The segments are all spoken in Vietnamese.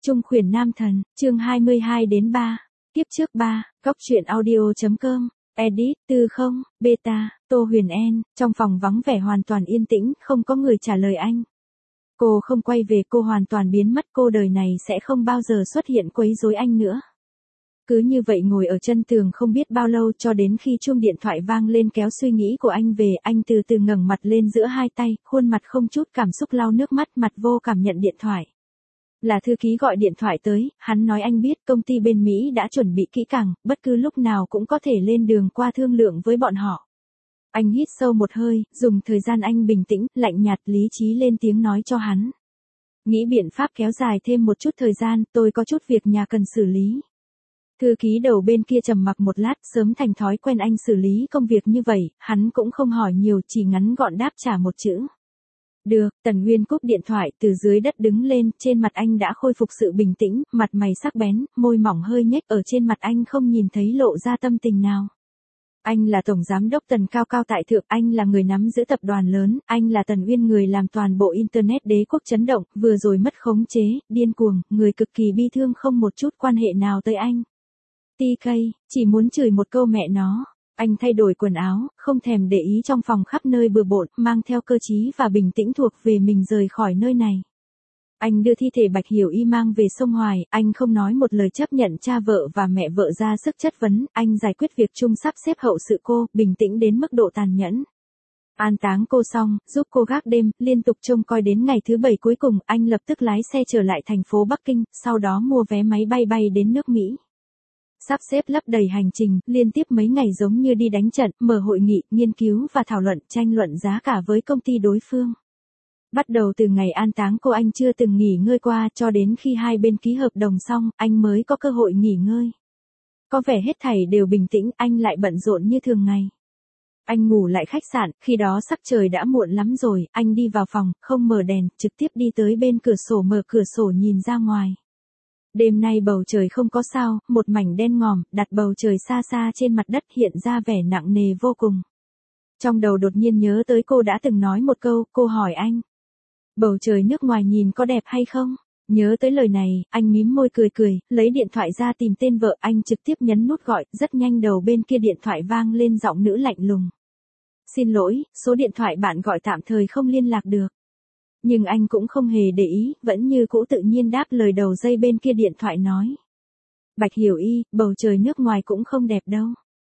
Trung khuyển nam thần, chương 22-3, tiếp trước 3, góc truyện audio.com, edit, Tư Không, Beta, Tô Huyền En, trong phòng vắng vẻ hoàn toàn yên tĩnh, không có người trả lời anh. Cô không quay về, cô hoàn toàn biến mất, cô đời này sẽ không bao giờ xuất hiện quấy rối anh nữa. Cứ như vậy ngồi ở chân tường không biết bao lâu cho đến khi chuông điện thoại vang lên kéo suy nghĩ của anh về, anh từ từ ngẩng mặt lên giữa hai tay, khuôn mặt không chút cảm xúc lau nước mắt, mặt vô cảm nhận điện thoại. Là thư ký gọi điện thoại tới, hắn nói anh biết công ty bên Mỹ đã chuẩn bị kỹ càng, bất cứ lúc nào cũng có thể lên đường qua thương lượng với bọn họ. Anh hít sâu một hơi, dùng thời gian anh bình tĩnh, lạnh nhạt, lý trí lên tiếng nói cho hắn. Nghĩ biện pháp kéo dài thêm một chút thời gian, tôi có chút việc nhà cần xử lý. Thư ký đầu bên kia trầm mặc một lát, sớm thành thói quen anh xử lý công việc như vậy, hắn cũng không hỏi nhiều, chỉ ngắn gọn đáp trả một chữ. Được, Tần Nguyên cúp điện thoại, từ dưới đất đứng lên, trên mặt anh đã khôi phục sự bình tĩnh, mặt mày sắc bén, môi mỏng hơi nhếch, ở trên mặt anh không nhìn thấy lộ ra tâm tình nào. Anh là tổng giám đốc Tần cao cao tại thượng, anh là người nắm giữ tập đoàn lớn, anh là Tần Uyên, người làm toàn bộ internet đế quốc chấn động, vừa rồi mất khống chế, điên cuồng, người cực kỳ bi thương, không một chút quan hệ nào tới anh. TK, chỉ muốn chửi một câu mẹ nó. Anh thay đổi quần áo, không thèm để ý trong phòng khắp nơi bừa bộn, mang theo cơ trí và bình tĩnh thuộc về mình rời khỏi nơi này. Anh đưa thi thể Bạch Hiểu Y mang về sông Hoài, anh không nói một lời chấp nhận cha vợ và mẹ vợ ra sức chất vấn, anh giải quyết việc chung sắp xếp hậu sự cô, bình tĩnh đến mức độ tàn nhẫn. An táng cô xong, giúp cô gác đêm, liên tục trông coi đến ngày thứ 7 cuối cùng, anh lập tức lái xe trở lại thành phố Bắc Kinh, sau đó mua vé máy bay bay đến nước Mỹ. Sắp xếp lấp đầy hành trình, liên tiếp mấy ngày giống như đi đánh trận, mở hội nghị, nghiên cứu và thảo luận, tranh luận giá cả với công ty đối phương. Bắt đầu từ ngày an táng cô, anh chưa từng nghỉ ngơi qua, cho đến khi hai bên ký hợp đồng xong, anh mới có cơ hội nghỉ ngơi. Có vẻ hết thảy đều bình tĩnh, anh lại bận rộn như thường ngày. Anh ngủ lại khách sạn, khi đó sắc trời đã muộn lắm rồi, anh đi vào phòng, không mở đèn, trực tiếp đi tới bên cửa sổ, mở cửa sổ nhìn ra ngoài. Đêm nay bầu trời không có sao, một mảnh đen ngòm, đặt bầu trời xa xa trên mặt đất hiện ra vẻ nặng nề vô cùng. Trong đầu đột nhiên nhớ tới cô đã từng nói một câu, cô hỏi anh. Bầu trời nước ngoài nhìn có đẹp hay không? Nhớ tới lời này, anh mím môi cười cười, lấy điện thoại ra tìm tên vợ, anh trực tiếp nhấn nút gọi, rất nhanh đầu bên kia điện thoại vang lên giọng nữ lạnh lùng. Xin lỗi, số điện thoại bạn gọi tạm thời không liên lạc được. Nhưng anh cũng không hề để ý, vẫn như cũ tự nhiên đáp lời đầu dây bên kia điện thoại nói. Bạch Hiểu Y, bầu trời nước ngoài cũng không đẹp đâu.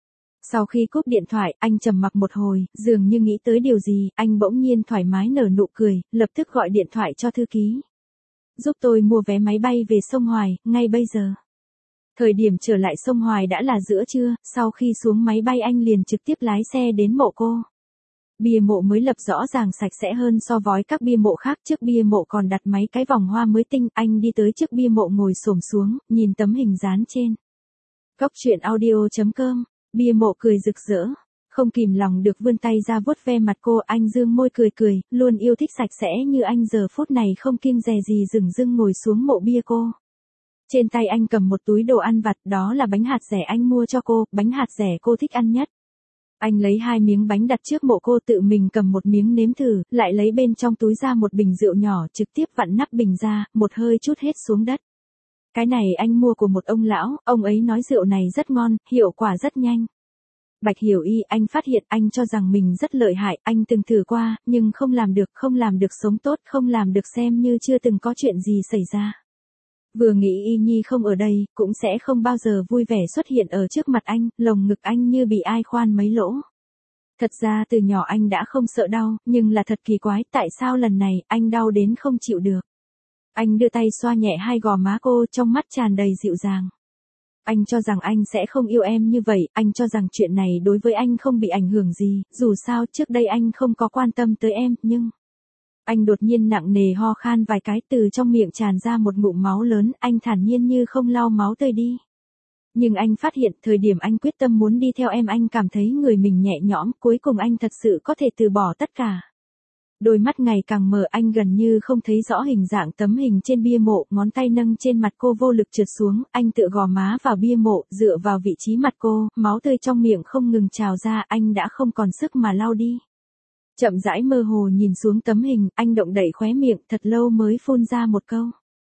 Sau khi cúp điện thoại, anh trầm mặc một hồi, dường như nghĩ tới điều gì, anh bỗng nhiên thoải mái nở nụ cười, lập tức gọi điện thoại cho thư ký. Giúp tôi mua vé máy bay về sông Hoài, ngay bây giờ. Thời điểm trở lại sông Hoài đã là giữa trưa, sau khi xuống máy bay anh liền trực tiếp lái xe đến mộ cô. Bia mộ mới lập rõ ràng sạch sẽ hơn so với các bia mộ khác, trước bia mộ còn đặt mấy cái vòng hoa mới tinh, anh đi tới trước bia mộ ngồi xổm xuống, nhìn tấm hình dán trên. Góc truyện audio.com, bia mộ cười rực rỡ, không kìm lòng được vươn tay ra vuốt ve mặt cô, anh dương môi cười cười, luôn yêu thích sạch sẽ như anh giờ phút này không kiêng dè gì dửng dưng ngồi xuống mộ bia cô. Trên tay anh cầm một túi đồ ăn vặt, đó là bánh hạt dẻ anh mua cho cô, bánh hạt dẻ cô thích ăn nhất. Anh lấy 2 miếng bánh đặt trước mộ cô, tự mình cầm một miếng nếm thử, lại lấy bên trong túi ra một bình rượu nhỏ, trực tiếp vặn nắp bình ra, một hơi trút hết xuống đất. Cái này anh mua của một ông lão, ông ấy nói rượu này rất ngon, hiệu quả rất nhanh. Bạch Hiểu Y, anh phát hiện anh cho rằng mình rất lợi hại, anh từng thử qua, nhưng không làm được sống tốt, không làm được xem như chưa từng có chuyện gì xảy ra. Vừa nghĩ Y Nhi không ở đây, cũng sẽ không bao giờ vui vẻ xuất hiện ở trước mặt anh, lồng ngực anh như bị ai khoan mấy lỗ. Thật ra từ nhỏ anh đã không sợ đau, nhưng là thật kỳ quái, tại sao lần này, anh đau đến không chịu được. Anh đưa tay xoa nhẹ hai gò má cô, trong mắt tràn đầy dịu dàng. Anh cho rằng anh sẽ không yêu em như vậy, anh cho rằng chuyện này đối với anh không bị ảnh hưởng gì, dù sao trước đây anh không có quan tâm tới em, nhưng... Anh đột nhiên nặng nề ho khan vài cái, từ trong miệng tràn ra một ngụm máu lớn, anh thản nhiên như không lau máu tươi đi. Nhưng anh phát hiện, thời điểm anh quyết tâm muốn đi theo em, anh cảm thấy người mình nhẹ nhõm, cuối cùng anh thật sự có thể từ bỏ tất cả. Đôi mắt ngày càng mờ, anh gần như không thấy rõ hình dạng tấm hình trên bia mộ, ngón tay nâng trên mặt cô vô lực trượt xuống, anh tựa gò má vào bia mộ, dựa vào vị trí mặt cô, máu tươi trong miệng không ngừng trào ra, anh đã không còn sức mà lau đi. Chậm rãi mơ hồ nhìn xuống tấm hình, anh động đậy khóe miệng, thật lâu mới phun ra một câu.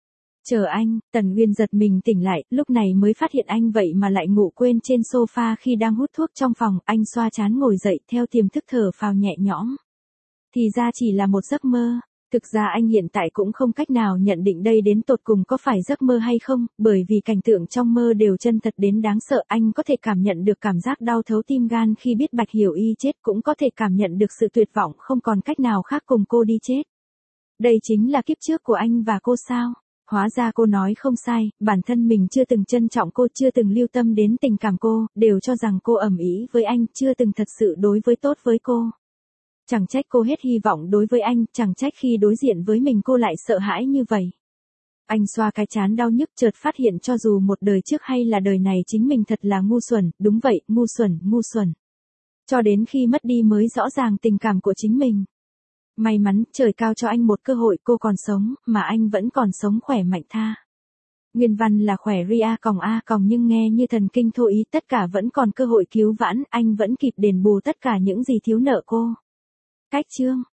Chờ anh, Tần Uyên giật mình tỉnh lại, lúc này mới phát hiện anh vậy mà lại ngủ quên trên sofa khi đang hút thuốc trong phòng, anh xoa trán ngồi dậy theo tiềm thức thở phào nhẹ nhõm. Thì ra chỉ là một giấc mơ. Thực ra anh hiện tại cũng không cách nào nhận định đây đến tột cùng có phải giấc mơ hay không, bởi vì cảnh tượng trong mơ đều chân thật đến đáng sợ. Anh có thể cảm nhận được cảm giác đau thấu tim gan khi biết Bạch Hiểu Y chết, cũng có thể cảm nhận được sự tuyệt vọng không còn cách nào khác cùng cô đi chết. Đây chính là kiếp trước của anh và cô sao? Hóa ra cô nói không sai, bản thân mình chưa từng trân trọng cô, chưa từng lưu tâm đến tình cảm cô, đều cho rằng cô ầm ĩ với anh, chưa từng thật sự đối với tốt với cô. Chẳng trách cô hết hy vọng đối với anh, chẳng trách khi đối diện với mình cô lại sợ hãi như vậy. Anh xoa cái trán đau nhức, chợt phát hiện cho dù một đời trước hay là đời này chính mình thật là ngu xuẩn, đúng vậy, ngu xuẩn. Cho đến khi mất đi mới rõ ràng tình cảm của chính mình. May mắn, trời cao cho anh một cơ hội, cô còn sống, mà anh vẫn còn sống khỏe mạnh tha. Nguyên văn là khỏe ri a còng nhưng nghe như thần kinh thô ý, tất cả vẫn còn cơ hội cứu vãn, anh vẫn kịp đền bù tất cả những gì thiếu nợ cô. Cách chương